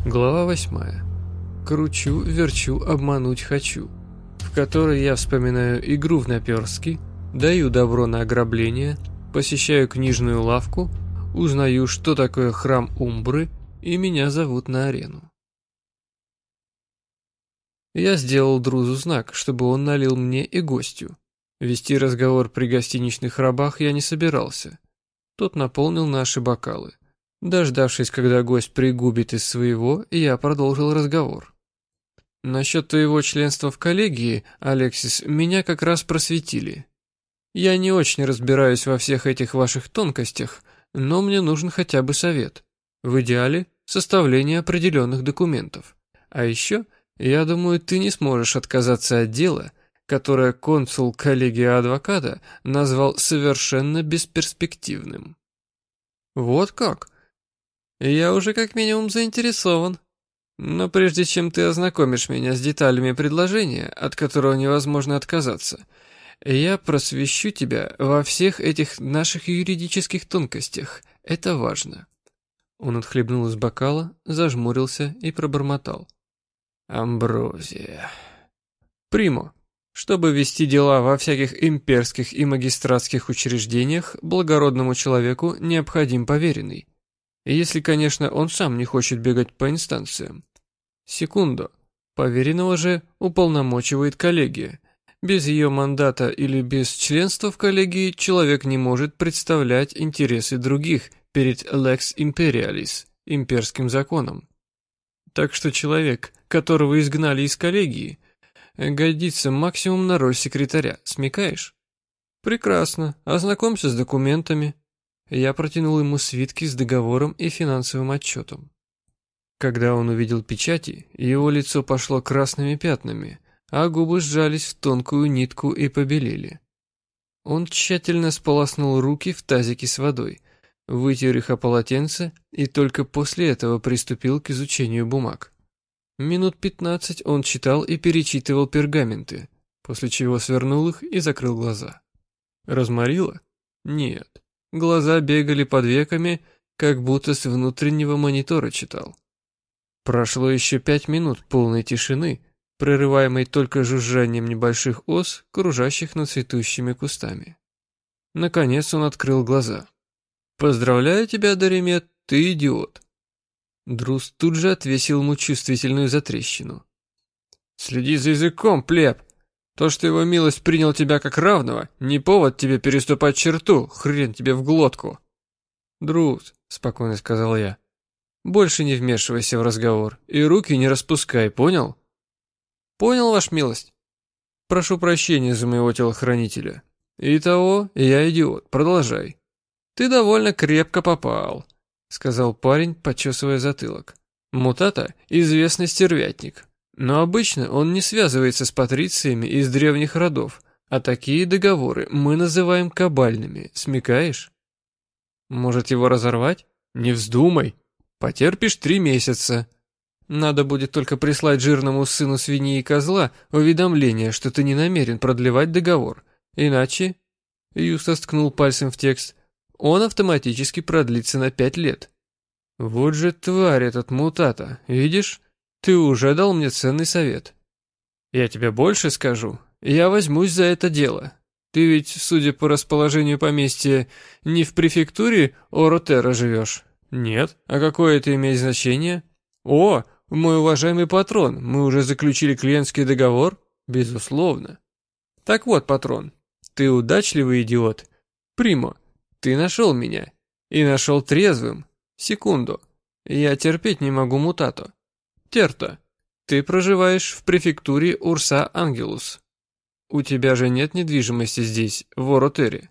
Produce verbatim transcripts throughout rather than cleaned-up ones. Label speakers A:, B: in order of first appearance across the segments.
A: Глава восьмая. Кручу, верчу, обмануть хочу. В которой я вспоминаю игру в наперстки, даю добро на ограбление, посещаю книжную лавку, узнаю, что такое храм Умбры, и меня зовут на арену. Я сделал Друзу знак, чтобы он налил мне и гостю. Вести разговор при гостиничных рабах я не собирался. Тот наполнил наши бокалы. Дождавшись, когда гость пригубит из своего, я продолжил разговор. Насчет твоего членства в коллегии, Алексис, меня как раз просветили. Я не очень разбираюсь во всех этих ваших тонкостях, но мне нужен хотя бы совет. В идеале, составление определенных документов. А еще, я думаю, ты не сможешь отказаться от дела, которое консул коллегии адвоката назвал совершенно бесперспективным. Вот как? Я уже как минимум заинтересован. Но прежде чем ты ознакомишь меня с деталями предложения, от которого невозможно отказаться, я просвещу тебя во всех этих наших юридических тонкостях. Это важно. Он отхлебнул из бокала, зажмурился и пробормотал. Амброзия. Примо. Чтобы вести дела во всяких имперских и магистратских учреждениях, благородному человеку необходим поверенный. Если, конечно, он сам не хочет бегать по инстанциям. Секунду. Поверенного же уполномочивает коллегия. Без ее мандата или без членства в коллегии человек не может представлять интересы других перед Lex Imperialis, имперским законом. Так что человек, которого изгнали из коллегии, годится максимум на роль секретаря, смекаешь? Прекрасно, ознакомься с документами. Я протянул ему свитки с договором и финансовым отчетом. Когда он увидел печати, его лицо пошло красными пятнами, а губы сжались в тонкую нитку и побелели. Он тщательно сполоснул руки в тазике с водой, вытер их о полотенце и только после этого приступил к изучению бумаг. Минут пятнадцать он читал и перечитывал пергаменты, после чего свернул их и закрыл глаза. Разморило? Нет. Глаза бегали под веками, как будто с внутреннего монитора читал. Прошло еще пять минут полной тишины, прерываемой только жужжанием небольших ос, кружащих над цветущими кустами. Наконец он открыл глаза. «Поздравляю тебя, Доримет, ты идиот!» Друз тут же отвесил ему чувствительную затрещину. «Следи за языком, плеб! То, что его милость принял тебя как равного, не повод тебе переступать черту, хрен тебе в глотку!» «Друз», — спокойно сказал я, — «больше не вмешивайся в разговор и руки не распускай, понял?» «Понял, ваша милость?» «Прошу прощения за моего телохранителя. Итого, я идиот, продолжай». «Ты довольно крепко попал», — сказал парень, почесывая затылок. «Мутата — известный стервятник. Но обычно он не связывается с патрициями из древних родов, а такие договоры мы называем кабальными, смекаешь? Может, его разорвать? Не вздумай. Потерпишь три месяца. Надо будет только прислать жирному сыну свиньи и козла уведомление, что ты не намерен продлевать договор. Иначе, Юстас ткнул пальцем в текст, он автоматически продлится на пять лет. Вот же тварь этот мутата, видишь? Ты уже дал мне ценный совет. Я тебе больше скажу. Я возьмусь за это дело. Ты ведь, судя по расположению поместья, не в префектуре Оротера живешь? Нет. А какое это имеет значение? О, мой уважаемый патрон, мы уже заключили клиентский договор? Безусловно. Так вот, патрон, ты удачливый идиот. Примо, ты нашел меня. И нашел трезвым. Секунду. Я терпеть не могу мутато. Терто, ты проживаешь в префектуре Урса-Ангелус. У тебя же нет недвижимости здесь, в Оротере?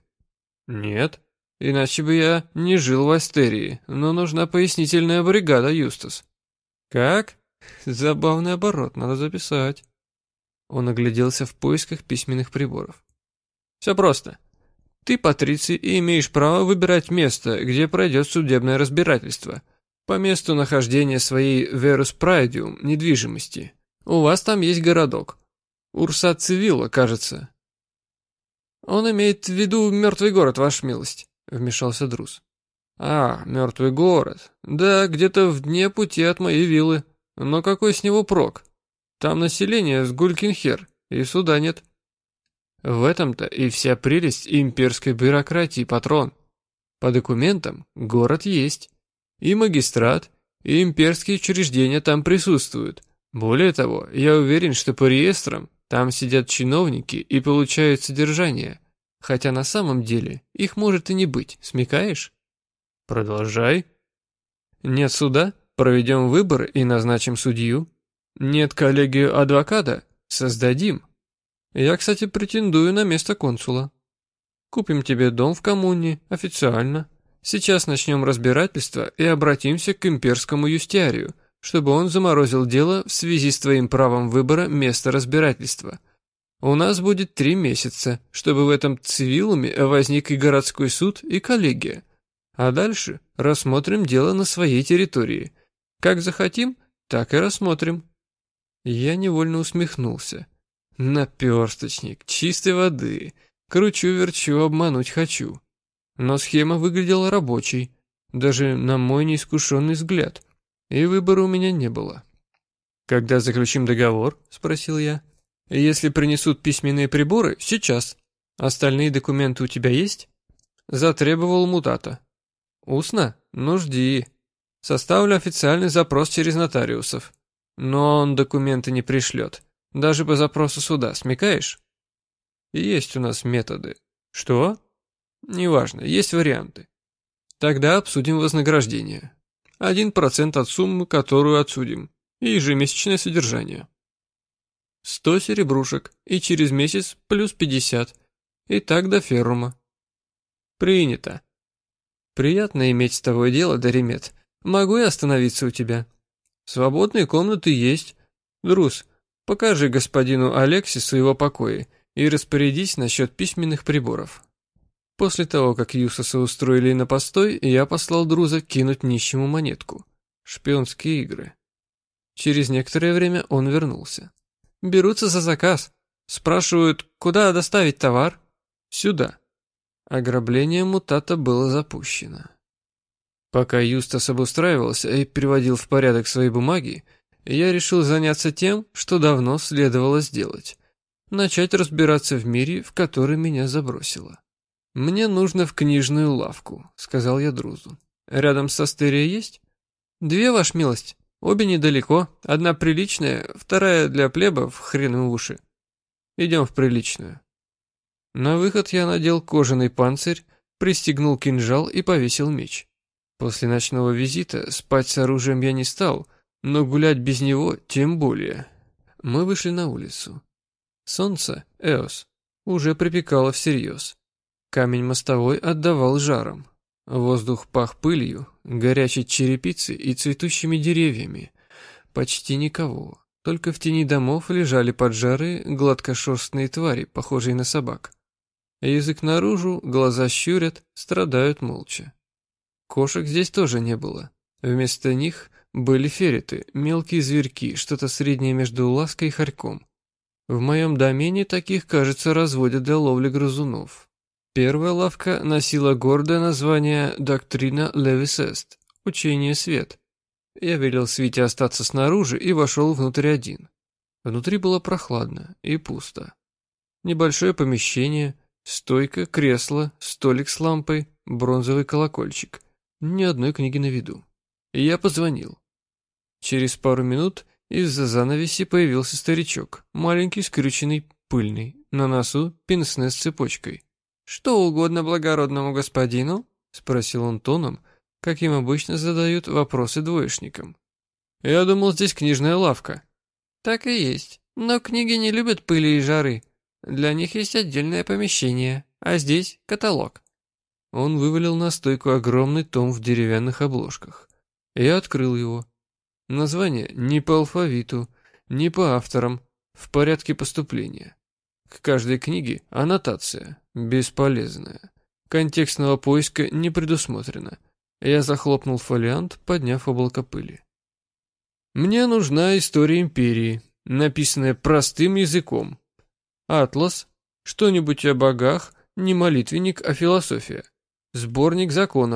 A: Нет, иначе бы я не жил в Астерии, но нужна пояснительная бригада, Юстас. Как? Забавный оборот, надо записать. Он огляделся в поисках письменных приборов. Все просто. Ты патриций и имеешь право выбирать место, где пройдет судебное разбирательство. По месту нахождения своей Верус Прайдиум недвижимости. У вас там есть городок. Урса Цивилла, кажется. Он имеет в виду мертвый город, ваша милость, вмешался Друз. А, мертвый город. Да, где-то в дне пути от моей виллы. Но какой с него прок? Там население с гулькин хер, и суда нет. В этом-то и вся прелесть имперской бюрократии, патрон. По документам город есть. И магистрат, и имперские учреждения там присутствуют. Более того, я уверен, что по реестрам там сидят чиновники и получают содержание. Хотя на самом деле их может и не быть, смекаешь? Продолжай. Нет суда? Проведем выборы и назначим судью. Нет коллегию адвоката? Создадим. Я, кстати, претендую на место консула. Купим тебе дом в коммуне, официально. Сейчас начнем разбирательство и обратимся к имперскому юстиарию, чтобы он заморозил дело в связи с твоим правом выбора места разбирательства. У нас будет три месяца, чтобы в этом цивилуме возник и городской суд, и коллегия. А дальше рассмотрим дело на своей территории. Как захотим, так и рассмотрим. Я невольно усмехнулся. Наперсточник, чистой воды. Кручу-верчу, обмануть хочу. Но схема выглядела рабочей, даже на мой неискушенный взгляд. И выбора у меня не было. «Когда заключим договор?» – спросил я. «Если принесут письменные приборы, сейчас. Остальные документы у тебя есть?» Затребовал Мутата. «Устно? Ну жди. Составлю официальный запрос через нотариусов. Но он документы не пришлет. Даже по запросу суда, смекаешь?» «Есть у нас методы». «Что?» «Неважно, есть варианты. Тогда обсудим вознаграждение. Один процент от суммы, которую отсудим. И ежемесячное содержание. Сто серебрушек, и через месяц плюс пятьдесят. И так до феррума». «Принято. Приятно иметь с тобой дело, Даримет. Могу я остановиться у тебя?» «Свободные комнаты есть. Друз, покажи господину Алексису его покои и распорядись насчет письменных приборов». После того, как Юсоса устроили на постой, я послал Друза кинуть нищему монетку. Шпионские игры. Через некоторое время он вернулся. «Берутся за заказ. Спрашивают, куда доставить товар?» «Сюда». Ограбление Мутата было запущено. Пока Юстас обустраивался и приводил в порядок свои бумаги, я решил заняться тем, что давно следовало сделать. Начать разбираться в мире, в который меня забросило. «Мне нужно в книжную лавку», — сказал я Друзу. «Рядом с Астерией есть?» «Две, ваш милость. Обе недалеко. Одна приличная, вторая для плебов, хрен им в уши. Идем в приличную». На выход я надел кожаный панцирь, пристегнул кинжал и повесил меч. После ночного визита спать с оружием я не стал, но гулять без него тем более. Мы вышли на улицу. Солнце, Эос, уже припекало всерьез. Камень мостовой отдавал жаром. Воздух пах пылью, горячей черепицей и цветущими деревьями. Почти никого. Только в тени домов лежали поджарые, гладкошерстные твари, похожие на собак. Язык наружу, глаза щурят, страдают молча. Кошек здесь тоже не было. Вместо них были фереты, мелкие зверьки, что-то среднее между лаской и хорьком. В моем домене таких, кажется, разводят для ловли грызунов. Первая лавка носила гордое название «Доктрина Левисест» – «Учение свет». Я велел Свите остаться снаружи и вошел внутрь один. Внутри было прохладно и пусто. Небольшое помещение, стойка, кресло, столик с лампой, бронзовый колокольчик. Ни одной книги на виду. Я позвонил. Через пару минут из-за занавеси появился старичок, маленький, скрюченный, пыльный, на носу пенсне с цепочкой. «Что угодно благородному господину?» — спросил он тоном, каким обычно задают вопросы двоечникам. «Я думал, здесь книжная лавка». «Так и есть, но книги не любят пыли и жары. Для них есть отдельное помещение, а здесь каталог». Он вывалил на стойку огромный том в деревянных обложках. Я открыл его. Название не по алфавиту, не по авторам, в порядке поступления. К каждой книге аннотация, бесполезная. Контекстного поиска не предусмотрено. Я захлопнул фолиант, подняв облако пыли. Мне нужна история империи, написанная простым языком. Атлас, что-нибудь о богах, не молитвенник, а философия. Сборник законов,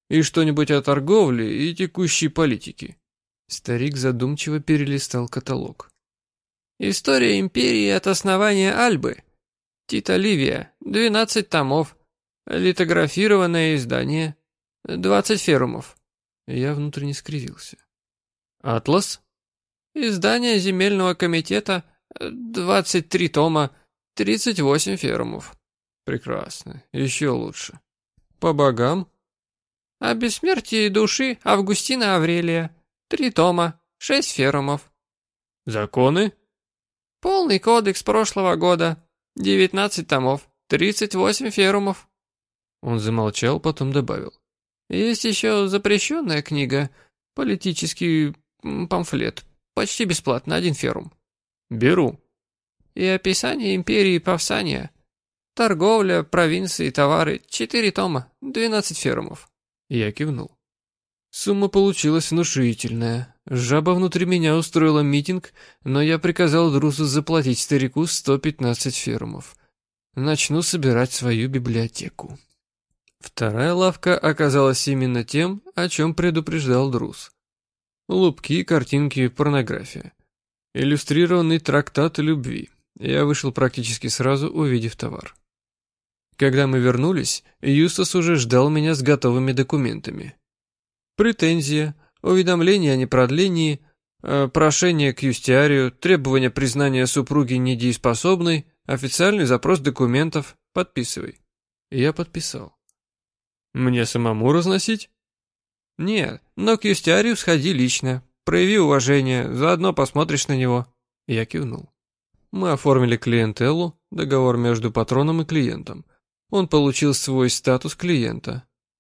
A: И что-нибудь о торговле и текущей политике». Старик задумчиво перелистал каталог. «История империи от основания Альбы. Тита Ливия, двенадцать томов. Литографированное издание, двадцать ферумов». Я внутренне скривился. «Атлас?» «Издание земельного комитета, двадцать три тома, тридцать восемь ферумов». «Прекрасно, еще лучше. По богам?» «О бессмертии души Августина Аврелия, три тома, шесть ферумов». «Законы?» «Полный кодекс прошлого года, девятнадцать томов, тридцать восемь ферумов». Он замолчал, потом добавил. «Есть еще запрещенная книга, политический памфлет, почти бесплатно, один ферум». «Беру». «И описание империи Павсания, торговля, провинции, товары, четыре тома, двенадцать ферумов». Я кивнул. Сумма получилась внушительная. Жаба внутри меня устроила митинг, но я приказал Друзу заплатить старику сто пятнадцать ферумов. Начну собирать свою библиотеку. Вторая лавка оказалась именно тем, о чем предупреждал Друз. Лупки, картинки, порнография. Иллюстрированный трактат о любви. Я вышел практически сразу, увидев товар. Когда мы вернулись, Юстас уже ждал меня с готовыми документами. Претензия, уведомление о непродлении, э, прошение к юстиарию, требование признания супруги недееспособной, официальный запрос документов. Подписывай. Я подписал. Мне самому разносить? Нет, но к юстиарию сходи лично. Прояви уважение, заодно посмотришь на него. Я кивнул. Мы оформили клиентеллу, договор между патроном и клиентом. Он получил свой статус клиента.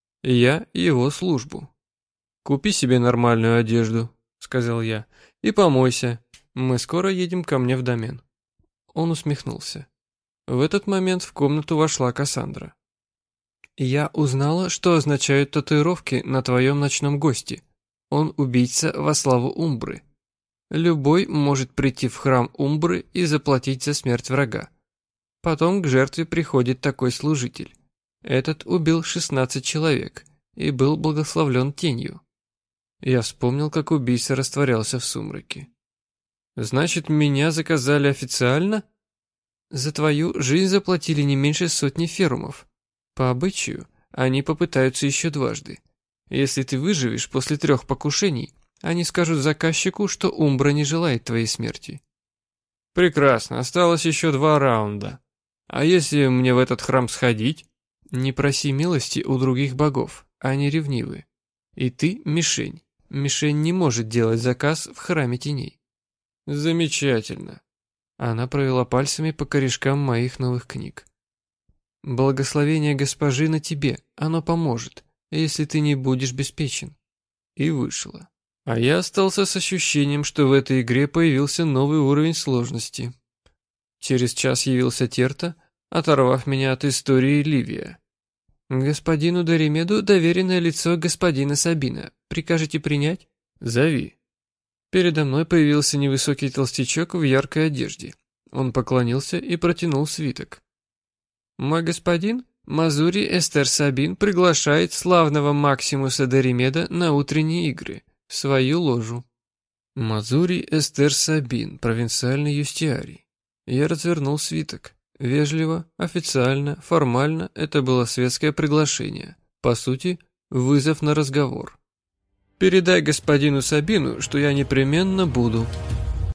A: Я его службу. «Купи себе нормальную одежду», — сказал я, — «и помойся. Мы скоро едем ко мне в домен». Он усмехнулся. В этот момент в комнату вошла Кассандра. «Я узнала, что означают татуировки на твоем ночном госте. Он убийца во славу Умбры. Любой может прийти в храм Умбры и заплатить за смерть врага. Потом к жертве приходит такой служитель. Этот убил шестнадцать человек и был благословлен тенью». Я вспомнил, как убийца растворялся в сумраке. «Значит, меня заказали официально?» «За твою жизнь заплатили не меньше сотни ферумов. По обычаю, они попытаются еще дважды. Если ты выживешь после трех покушений, они скажут заказчику, что Умбра не желает твоей смерти». «Прекрасно, осталось еще два раунда. А если мне в этот храм сходить?» «Не проси милости у других богов, они ревнивы. И ты мишень. Мишень не может делать заказ в храме теней». «Замечательно». Она провела пальцами по корешкам моих новых книг. «Благословение госпожи на тебе, оно поможет, если ты не будешь беспечен». И вышла. А я остался с ощущением, что в этой игре появился новый уровень сложности. Через час явился Терта, оторвав меня от истории Ливия. «Господину Доримеду доверенное лицо господина Сабина. Прикажете принять?» «Зови». Передо мной появился невысокий толстячок в яркой одежде. Он поклонился и протянул свиток. «Мой господин, Мазури Эстер Сабин приглашает славного Максимуса Доримеда на утренние игры, в свою ложу». Мазури Эстер Сабин, провинциальный юстиарий. Я развернул свиток. Вежливо, официально, формально это было светское приглашение. По сути, вызов на разговор. «Передай господину Сабину, что я непременно буду»,